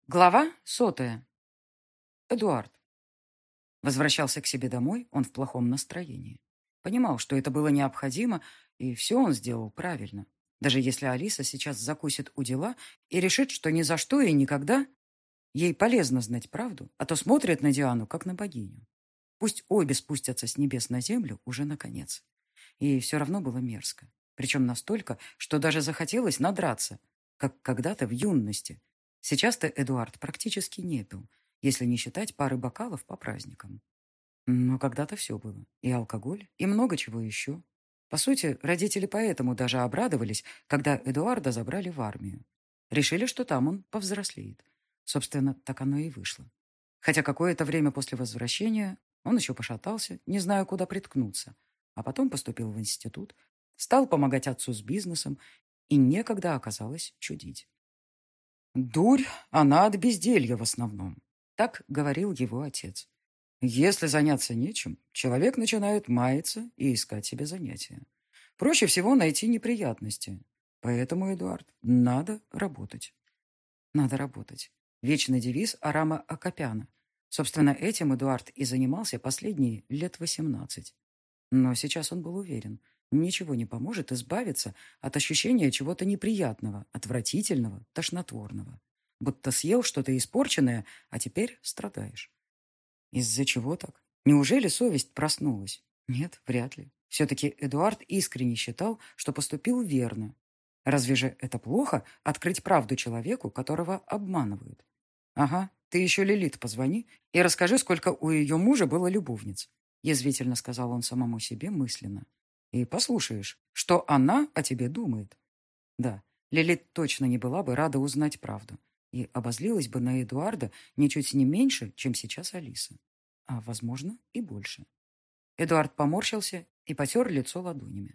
Глава 100. Эдуард. Возвращался к себе домой он в плохом настроении. Понимал, что это было необходимо, и все он сделал правильно. Даже если Алиса сейчас закусит у дела и решит, что ни за что и никогда ей полезно знать правду, а то смотрит на Диану, как на богиню. Пусть обе спустятся с небес на землю уже наконец. И все равно было мерзко. Причем настолько, что даже захотелось надраться, как когда-то в юности. Сейчас-то Эдуард практически не пил, если не считать пары бокалов по праздникам. Но когда-то все было. И алкоголь, и много чего еще. По сути, родители поэтому даже обрадовались, когда Эдуарда забрали в армию. Решили, что там он повзрослеет. Собственно, так оно и вышло. Хотя какое-то время после возвращения он еще пошатался, не зная, куда приткнуться. А потом поступил в институт, стал помогать отцу с бизнесом, и некогда оказалось чудить. «Дурь, она от безделья в основном», — так говорил его отец. «Если заняться нечем, человек начинает маяться и искать себе занятия. Проще всего найти неприятности. Поэтому, Эдуард, надо работать». «Надо работать». Вечный девиз Арама Акопяна. Собственно, этим Эдуард и занимался последние лет 18. Но сейчас он был уверен, ничего не поможет избавиться от ощущения чего-то неприятного, отвратительного, тошнотворного. Будто съел что-то испорченное, а теперь страдаешь. Из-за чего так? Неужели совесть проснулась? Нет, вряд ли. Все-таки Эдуард искренне считал, что поступил верно. Разве же это плохо открыть правду человеку, которого обманывают? Ага, ты еще Лилит позвони и расскажи, сколько у ее мужа было любовниц. Язвительно сказал он самому себе мысленно. И послушаешь, что она о тебе думает. Да, Лилит точно не была бы рада узнать правду и обозлилась бы на Эдуарда ничуть не меньше, чем сейчас Алиса. А, возможно, и больше. Эдуард поморщился и потер лицо ладонями.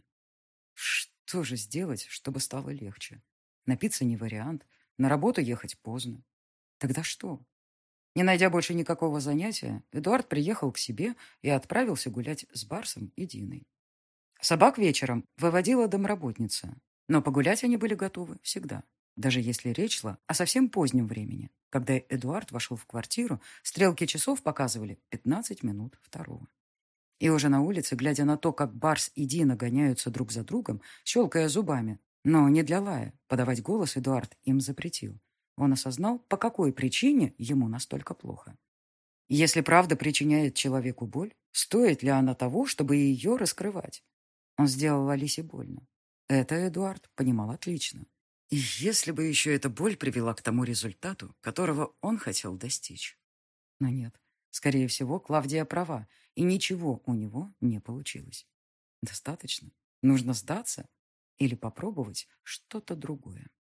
Что же сделать, чтобы стало легче? Напиться не вариант, на работу ехать поздно. Тогда что? Не найдя больше никакого занятия, Эдуард приехал к себе и отправился гулять с Барсом и Диной. Собак вечером выводила домработница, но погулять они были готовы всегда, даже если речь шла о совсем позднем времени. Когда Эдуард вошел в квартиру, стрелки часов показывали 15 минут второго. И уже на улице, глядя на то, как Барс и Дина гоняются друг за другом, щелкая зубами, но не для лая, подавать голос Эдуард им запретил. Он осознал, по какой причине ему настолько плохо. Если правда причиняет человеку боль, стоит ли она того, чтобы ее раскрывать? Он сделал Алисе больно. Это Эдуард понимал отлично. И если бы еще эта боль привела к тому результату, которого он хотел достичь. Но нет, скорее всего, Клавдия права, и ничего у него не получилось. Достаточно. Нужно сдаться или попробовать что-то другое.